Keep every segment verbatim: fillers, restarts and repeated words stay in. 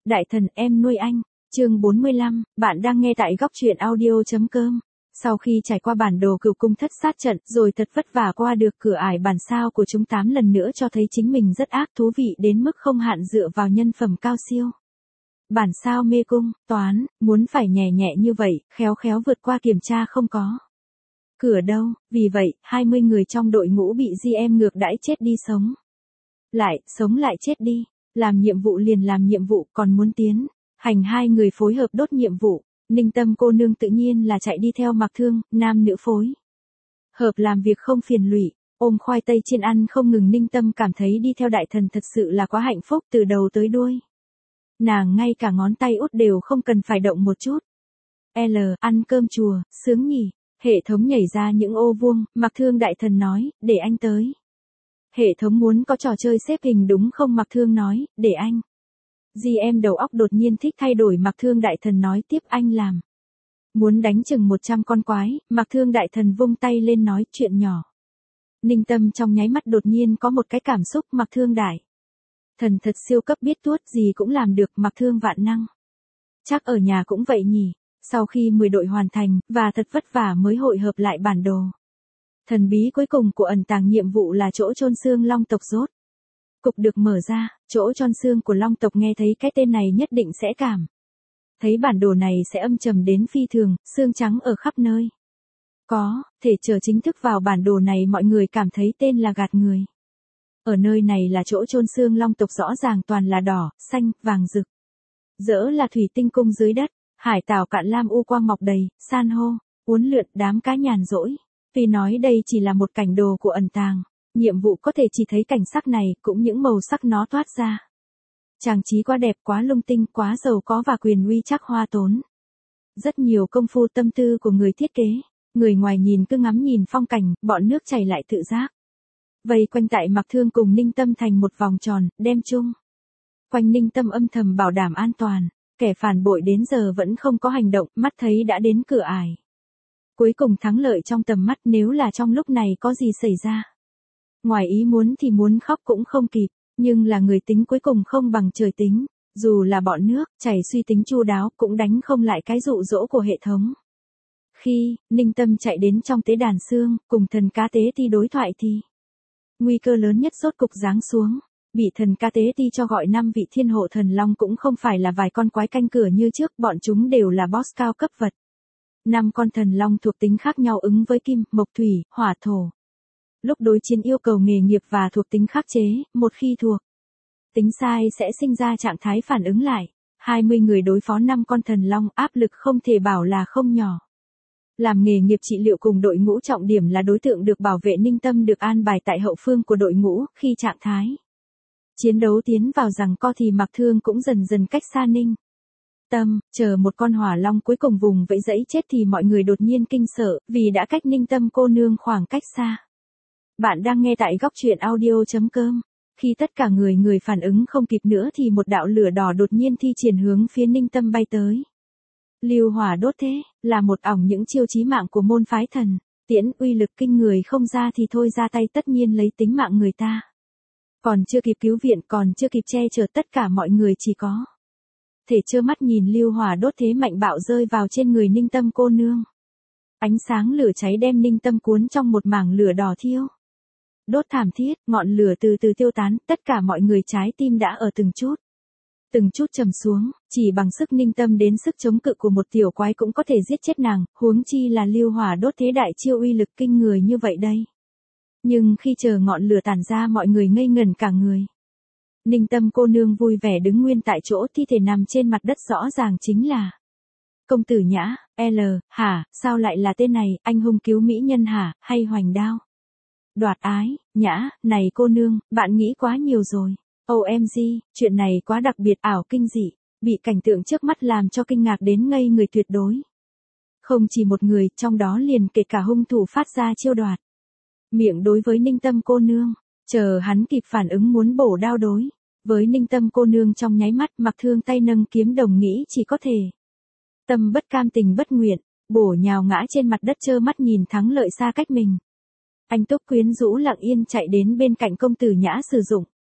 Đại thần em nuôi anh, chương bốn mươi lăm, bạn đang nghe tại góc truyện audio.com. Sau khi trải qua bản đồ cửu cung thất sát trận rồi thật vất vả qua được cửa ải bản sao của chúng tám lần nữa cho thấy chính mình rất ác thú vị đến mức không hạn dựa vào nhân phẩm cao siêu. Bản sao mê cung, toán, muốn phải nhẹ nhẹ như vậy, khéo khéo vượt qua kiểm tra không có. Cửa đâu, vì vậy, hai mươi người trong đội ngũ bị giê em ngược đãi chết đi sống. Lại, sống lại chết đi, làm nhiệm vụ liền làm nhiệm vụ còn muốn tiến. Hành hai người phối hợp đốt nhiệm vụ, Ninh Tâm cô nương tự nhiên là chạy đi theo Mạc Thương, nam nữ phối. Hợp làm việc không phiền lụy, ôm khoai tây chiên ăn không ngừng. Ninh Tâm cảm thấy đi theo đại thần thật sự là quá hạnh phúc từ đầu tới đuôi. Nàng ngay cả ngón tay út đều không cần phải động một chút. L, ăn cơm chùa, sướng nhỉ, hệ thống nhảy ra những ô vuông, Mạc Thương đại thần nói, để anh tới. Hệ thống muốn có trò chơi xếp hình đúng không? Mạc Thương nói, để anh. giê em đầu óc đột nhiên thích thay đổi. Mạc Thương đại thần nói tiếp anh làm. Muốn đánh chừng một trăm con quái, Mạc Thương đại thần vung tay lên nói chuyện nhỏ. Ninh Tâm trong nháy mắt đột nhiên có một cái cảm xúc. Mạc Thương đại thần thật siêu cấp, biết tuốt gì cũng làm được. Mạc Thương vạn năng. Chắc ở nhà cũng vậy nhỉ. Sau khi mười đội hoàn thành, và thật vất vả mới hội hợp lại bản đồ. Thần bí cuối cùng của ẩn tàng nhiệm vụ là chỗ chôn xương long tộc rốt cục được mở ra. Chỗ chôn xương của long tộc, nghe thấy cái tên này nhất định sẽ cảm thấy bản đồ này sẽ âm trầm đến phi thường, xương trắng ở khắp nơi. Có thể chờ chính thức vào bản đồ này mọi người cảm thấy tên là gạt người. Ở nơi này là chỗ chôn xương long tộc, rõ ràng toàn là đỏ, xanh, vàng rực. Rỡ là thủy tinh cung dưới đất, hải tảo cạn lam u quang mọc đầy, san hô, uốn lượn, đám cá nhàn rỗi. Vì nói đây chỉ là một cảnh đồ của ẩn tàng, nhiệm vụ có thể chỉ thấy cảnh sắc này, cũng những màu sắc nó toát ra. Trang trí quá đẹp, quá lung tinh, quá giàu có và quyền uy chắc hoa tốn. Rất nhiều công phu tâm tư của người thiết kế, người ngoài nhìn cứ ngắm nhìn phong cảnh, bọn nước chảy lại tự giác. Vây quanh tại Mạc Thương cùng Ninh Tâm thành một vòng tròn, đem chung. Quanh Ninh Tâm âm thầm bảo đảm an toàn, kẻ phản bội đến giờ vẫn không có hành động, mắt thấy đã đến cửa ải. Cuối cùng thắng lợi trong tầm mắt, nếu là trong lúc này có gì xảy ra. Ngoài ý muốn thì muốn khóc cũng không kịp, nhưng là người tính cuối cùng không bằng trời tính, dù là bọn nước chảy suy tính chu đáo cũng đánh không lại cái dụ dỗ của hệ thống. Khi Ninh Tâm chạy đến trong tế đàn xương, cùng thần cá tế ti đối thoại thì nguy cơ lớn nhất rốt cục giáng xuống. Bị thần cá tế ti cho gọi năm vị thiên hộ thần long cũng không phải là vài con quái canh cửa như trước, bọn chúng đều là boss cao cấp vật. Năm con thần long thuộc tính khác nhau ứng với kim, mộc, thủy, hỏa, thổ. Lúc đối chiến yêu cầu nghề nghiệp và thuộc tính khắc chế, một khi thuộc tính sai sẽ sinh ra trạng thái phản ứng lại. hai mươi người đối phó năm con thần long, áp lực không thể bảo là không nhỏ. Làm nghề nghiệp trị liệu cùng đội ngũ trọng điểm là đối tượng được bảo vệ. Ninh Tâm được an bài tại hậu phương của đội ngũ, khi trạng thái chiến đấu tiến vào giằng co thì Mạc Thương cũng dần dần cách xa Ninh Tâm, chờ một con hỏa long cuối cùng vùng vẫy dẫy chết thì mọi người đột nhiên kinh sợ, vì đã cách Ninh Tâm cô nương khoảng cách xa. Bạn đang nghe tại góc truyện audio.com. Khi tất cả người người phản ứng không kịp nữa thì một đạo lửa đỏ đột nhiên thi triển hướng phía Ninh Tâm bay tới. Lưu hỏa đốt thế, là một ỏng những chiêu chí mạng của môn phái thần tiễn, uy lực kinh người không ra thì thôi ra tay tất nhiên lấy tính mạng người ta. Còn chưa kịp cứu viện, còn chưa kịp che chở, tất cả mọi người chỉ có thể trơ mắt nhìn lưu hỏa đốt thế mạnh bạo rơi vào trên người Ninh Tâm cô nương. Ánh sáng lửa cháy đem Ninh Tâm cuốn trong một mảng lửa đỏ thiêu đốt thảm thiết, ngọn lửa từ từ tiêu tán, tất cả mọi người trái tim đã ở từng chút từng chút trầm xuống, chỉ bằng sức Ninh Tâm đến sức chống cự của một tiểu quái cũng có thể giết chết nàng, huống chi là lưu hỏa đốt thế đại chiêu uy lực kinh người như vậy đây. Nhưng khi chờ ngọn lửa tản ra mọi người ngây ngẩn cả người. Ninh Tâm cô nương vui vẻ đứng nguyên tại chỗ, thi thể nằm trên mặt đất rõ ràng chính là công tử Nhã. L, hả, sao lại là tên này, anh hùng cứu mỹ nhân hả, hay hoành đao đoạt ái? Nhã, này cô nương, bạn nghĩ quá nhiều rồi. O M G, chuyện này quá đặc biệt, ảo kinh dị, bị cảnh tượng trước mắt làm cho kinh ngạc đến ngây người tuyệt đối. Không chỉ một người, trong đó liền kể cả hung thủ phát ra chiêu đoạt miệng đối với Ninh Tâm cô nương. Chờ hắn kịp phản ứng muốn bổ đao đối với Ninh Tâm cô nương trong nháy mắt, Mạc Thương tay nâng kiếm đồng nghĩ chỉ có thể tâm bất cam tình bất nguyện, bổ nhào ngã trên mặt đất trơ mắt nhìn thắng lợi xa cách mình. Anh túc quyến rũ lặng yên chạy đến bên cạnh công tử Nhã sử dụng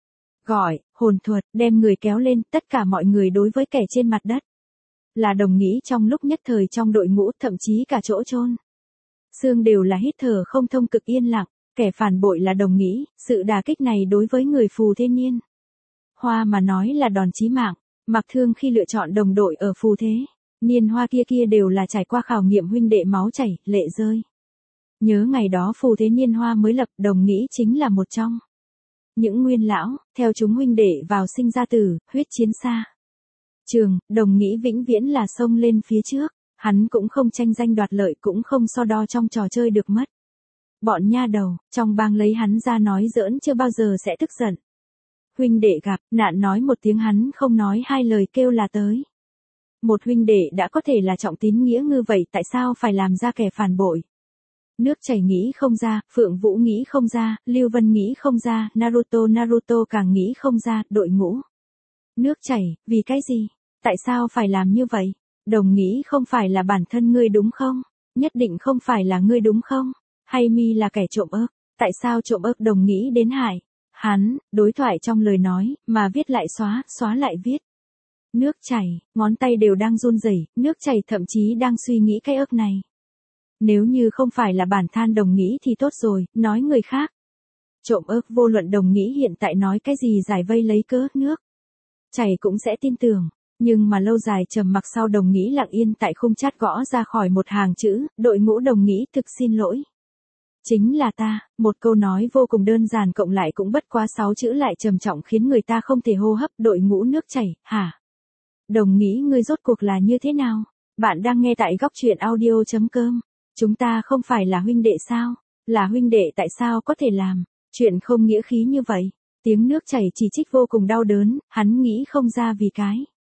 gọi, hồn thuật, đem người kéo lên, tất cả mọi người đối với kẻ trên mặt đất. Là đồng nghĩ trong lúc nhất thời trong đội ngũ, thậm chí cả chỗ chôn xương đều là hít thở không thông, cực yên lặng, kẻ phản bội là đồng nghĩ, sự đả kích này đối với người Phù Thế Niên Hoa mà nói là đòn chí mạng, mặc thương khi lựa chọn đồng đội ở Phù Thế Niên Hoa kia kia đều là trải qua khảo nghiệm huynh đệ máu chảy, lệ rơi. Nhớ ngày đó Phù Thế Niên Hoa mới lập, đồng nghĩ chính là một trong những nguyên lão, theo chúng huynh đệ vào sinh ra tử, huyết chiến xa trường, đồng nghĩ vĩnh viễn là xông lên phía trước, hắn cũng không tranh danh đoạt lợi, cũng không so đo trong trò chơi được mất. Bọn nha đầu, trong bang lấy hắn ra nói giỡn chưa bao giờ sẽ tức giận. Huynh đệ gặp, nạn nói một tiếng hắn không nói hai lời kêu là tới. Một huynh đệ đã có thể là trọng tín nghĩa ngư vậy, tại sao phải làm ra kẻ phản bội? Nước chảy nghĩ không ra, Phượng Vũ nghĩ không ra, Lưu Vân nghĩ không ra, Naruto Naruto càng nghĩ không ra, đội ngũ. Nước chảy, vì cái gì? Tại sao phải làm như vậy? Đồng nghĩ không phải là bản thân ngươi đúng không? Nhất định không phải là ngươi đúng không? Hay mi là kẻ trộm ớt? Tại sao trộm ớt đồng nghĩ đến hại? Hắn, đối thoại trong lời nói, mà viết lại xóa, xóa lại viết. Nước chảy, ngón tay đều đang run rẩy, nước chảy thậm chí đang suy nghĩ cái ớt này. Nếu như không phải là bản than đồng nghĩ thì tốt rồi, nói người khác. Trộm ớt vô luận đồng nghĩ hiện tại nói cái gì giải vây lấy cớ nước chảy cũng sẽ tin tưởng. Nhưng mà lâu dài trầm mặc sau đồng nghĩ lặng yên tại khung chat gõ ra khỏi một hàng chữ, đội ngũ đồng nghĩ thực xin lỗi. Chính là ta, một câu nói vô cùng đơn giản cộng lại cũng bất quá sáu chữ lại trầm trọng khiến người ta không thể hô hấp, đội ngũ nước chảy, hả? Đồng nghĩ ngươi rốt cuộc là như thế nào? Bạn đang nghe tại góc truyện audio chấm com. Chúng ta không phải là huynh đệ sao? Là huynh đệ tại sao có thể làm chuyện không nghĩa khí như vậy? Tiếng nước chảy chỉ trích vô cùng đau đớn, hắn nghĩ không ra vì cái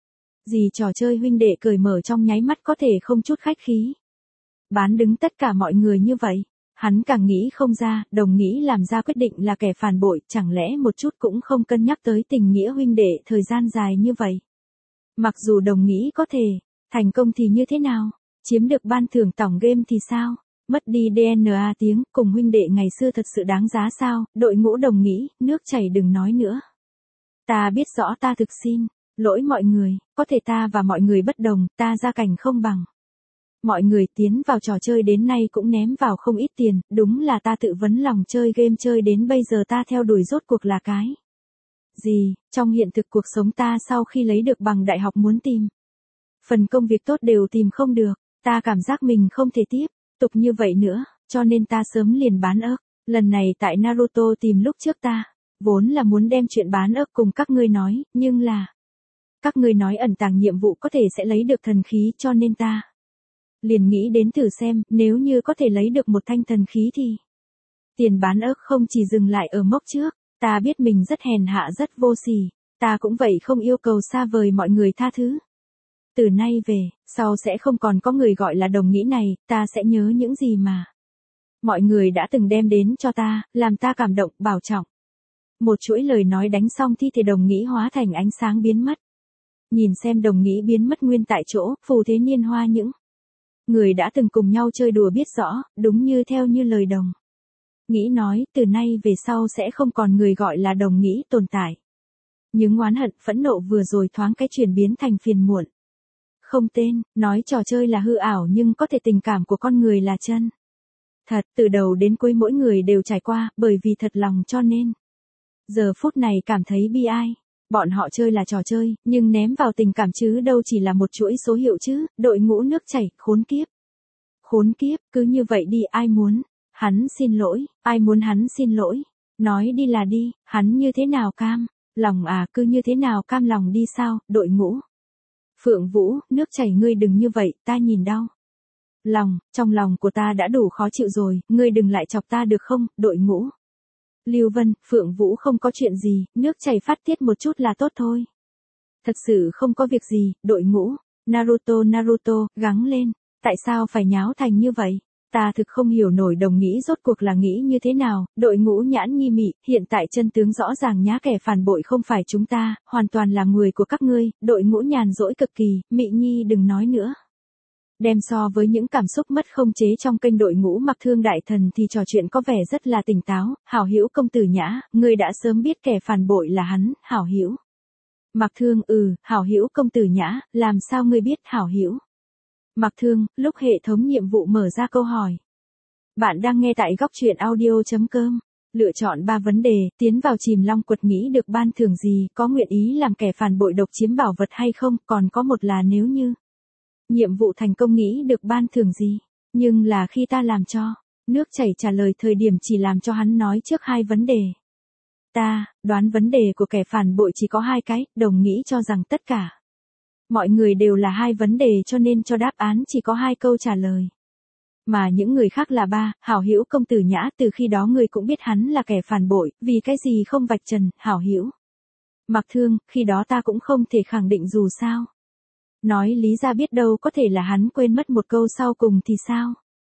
gì trò chơi huynh đệ cởi mở trong nháy mắt có thể không chút khách khí. Bán đứng tất cả mọi người như vậy. Hắn càng nghĩ không ra, đồng nghĩ làm ra quyết định là kẻ phản bội, chẳng lẽ một chút cũng không cân nhắc tới tình nghĩa huynh đệ thời gian dài như vậy. Mặc dù đồng nghĩ có thể thành công thì như thế nào? Chiếm được ban thưởng tổng game thì sao? Mất đi đê en a tiếng cùng huynh đệ ngày xưa thật sự đáng giá sao? Đội ngũ đồng nghĩ, nước chảy đừng nói nữa. Ta biết rõ ta thực xin lỗi mọi người, có thể ta và mọi người bất đồng, ta gia cảnh không bằng mọi người, tiến vào trò chơi đến nay cũng ném vào không ít tiền, đúng là ta tự vấn lòng chơi game chơi đến bây giờ ta theo đuổi rốt cuộc là cái gì? Trong hiện thực cuộc sống ta sau khi lấy được bằng đại học muốn tìm phần công việc tốt đều tìm không được, ta cảm giác mình không thể tiếp tục như vậy nữa, cho nên ta sớm liền bán ớt. Lần này tại Naruto tìm lúc trước ta vốn là muốn đem chuyện bán ớt cùng các ngươi nói, nhưng là các ngươi nói ẩn tàng nhiệm vụ có thể sẽ lấy được thần khí, cho nên ta liền nghĩ đến thử xem, nếu như có thể lấy được một thanh thần khí thì tiền bán ớt không chỉ dừng lại ở mốc trước. Ta biết mình rất hèn hạ rất vô sỉ, ta cũng vậy không yêu cầu xa vời mọi người tha thứ. Từ nay về, sau sẽ không còn có người gọi là đồng nghĩ này, ta sẽ nhớ những gì mà mọi người đã từng đem đến cho ta, làm ta cảm động, bảo trọng. Một chuỗi lời nói đánh xong thi thể đồng nghĩ hóa thành ánh sáng biến mất. Nhìn xem đồng nghĩ biến mất nguyên tại chỗ, Phù Thế Niên Hoa những người đã từng cùng nhau chơi đùa biết rõ, đúng như theo như lời đồng nghĩ nói, từ nay về sau sẽ không còn người gọi là đồng nghĩ tồn tại. Những oán hận, phẫn nộ vừa rồi thoáng cái chuyển biến thành phiền muộn. Không tên, nói trò chơi là hư ảo nhưng có thể tình cảm của con người là chân thật, từ đầu đến cuối mỗi người đều trải qua, bởi vì thật lòng cho nên giờ phút này cảm thấy bi ai. Bọn họ chơi là trò chơi, nhưng ném vào tình cảm chứ đâu chỉ là một chuỗi số hiệu chứ, đội ngũ nước chảy, khốn kiếp. Khốn kiếp, cứ như vậy đi, ai muốn hắn xin lỗi, ai muốn hắn xin lỗi, nói đi là đi, hắn như thế nào cam lòng à, cứ như thế nào cam lòng đi sao, đội ngũ. Phượng Vũ, nước chảy ngươi đừng như vậy, ta nhìn đau lòng, trong lòng của ta đã đủ khó chịu rồi, ngươi đừng lại chọc ta được không, đội ngũ. Lưu Vân, Phượng Vũ không có chuyện gì, nước chảy phát tiết một chút là tốt thôi. Thật sự không có việc gì, đội ngũ. Naruto Naruto, gắng lên, tại sao phải nháo thành như vậy? Ta thực không hiểu nổi đồng nghĩ rốt cuộc là nghĩ như thế nào, đội ngũ nhãn nghi mị, hiện tại chân tướng rõ ràng nhá, kẻ phản bội không phải chúng ta, hoàn toàn là người của các ngươi, đội ngũ nhàn rỗi cực kỳ, mị nhi đừng nói nữa. Đem so với những cảm xúc mất không chế trong kênh đội ngũ Mặc Thương đại thần thì trò chuyện có vẻ rất là tỉnh táo. Hảo Hữu công tử Nhã, ngươi đã sớm biết kẻ phản bội là hắn, Hảo Hữu. Mặc Thương, ừ, Hảo Hữu công tử Nhã, làm sao ngươi biết, Hảo Hữu? Mặc Thương, lúc hệ thống nhiệm vụ mở ra câu hỏi. Bạn đang nghe tại góc truyện audio chấm com. Lựa chọn ba vấn đề, tiến vào chìm long quật nghĩ được ban thưởng gì, có nguyện ý làm kẻ phản bội độc chiếm bảo vật hay không, còn có một là nếu như nhiệm vụ thành công nghĩ được ban thưởng gì, nhưng là khi ta làm cho, nước chảy trả lời thời điểm chỉ làm cho hắn nói trước hai vấn đề. Ta, đoán vấn đề của kẻ phản bội chỉ có hai cái, đồng nghĩ cho rằng tất cả mọi người đều là hai vấn đề cho nên cho đáp án chỉ có hai câu trả lời. Mà những người khác là ba, Hảo Hữu công tử Nhã, từ khi đó người cũng biết hắn là kẻ phản bội, vì cái gì không vạch trần, Hảo Hữu. Mặc Thương, khi đó ta cũng không thể khẳng định dù sao. Nói lý ra biết đâu có thể là hắn quên mất một câu sau cùng thì sao?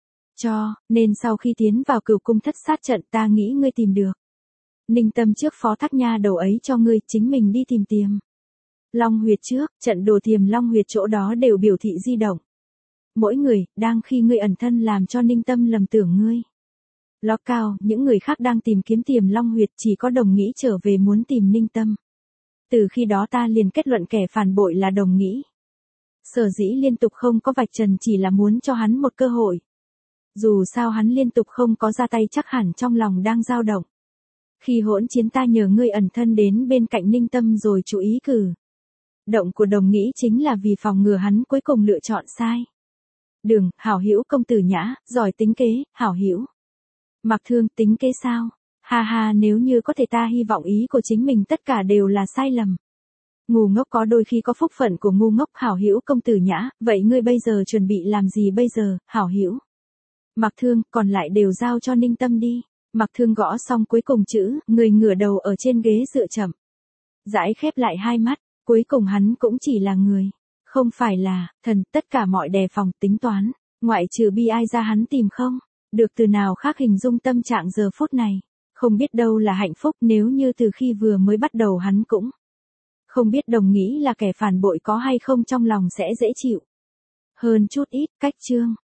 Cho, nên sau khi tiến vào cửu cung thất sát trận ta nghĩ ngươi tìm được. Ninh tâm trước phó thác nha đầu ấy cho ngươi, chính mình đi tìm tiềm long huyệt trước, trận đồ tiềm long huyệt chỗ đó đều biểu thị di động. Mỗi người, đang khi ngươi ẩn thân làm cho Ninh tâm lầm tưởng ngươi. Ló cao, những người khác đang tìm kiếm tiềm long huyệt chỉ có đồng nghĩ trở về muốn tìm Ninh tâm. Từ khi đó ta liền kết luận kẻ phản bội là đồng nghĩ. Sở dĩ liên tục không có vạch trần chỉ là muốn cho hắn một cơ hội. Dù sao hắn liên tục không có ra tay chắc hẳn trong lòng đang dao động. Khi hỗn chiến ta nhờ ngươi ẩn thân đến bên cạnh Ninh tâm rồi chú ý cử động của đồng nghĩ chính là vì phòng ngừa hắn cuối cùng lựa chọn sai đường. Hảo Hữu công tử Nhã, giỏi tính kế, Hảo Hữu. Mặc Thương, tính kế sao? Ha ha, nếu như có thể ta hy vọng ý của chính mình tất cả đều là sai lầm. Ngu ngốc có đôi khi có phúc phận của ngu ngốc, Hảo Hữu công tử Nhã, vậy ngươi bây giờ chuẩn bị làm gì bây giờ, Hảo Hữu? Mặc Thương, còn lại đều giao cho Ninh tâm đi. Mặc Thương gõ xong cuối cùng chữ, người ngửa đầu ở trên ghế dựa chậm rãi khép lại hai mắt, cuối cùng hắn cũng chỉ là người, không phải là thần, tất cả mọi đề phòng tính toán, ngoại trừ bi ai ra hắn tìm không được từ nào khác hình dung tâm trạng giờ phút này, không biết đâu là hạnh phúc nếu như từ khi vừa mới bắt đầu hắn cũng không biết đồng nghĩ là kẻ phản bội có hay không trong lòng sẽ dễ chịu hơn chút ít. Cách chương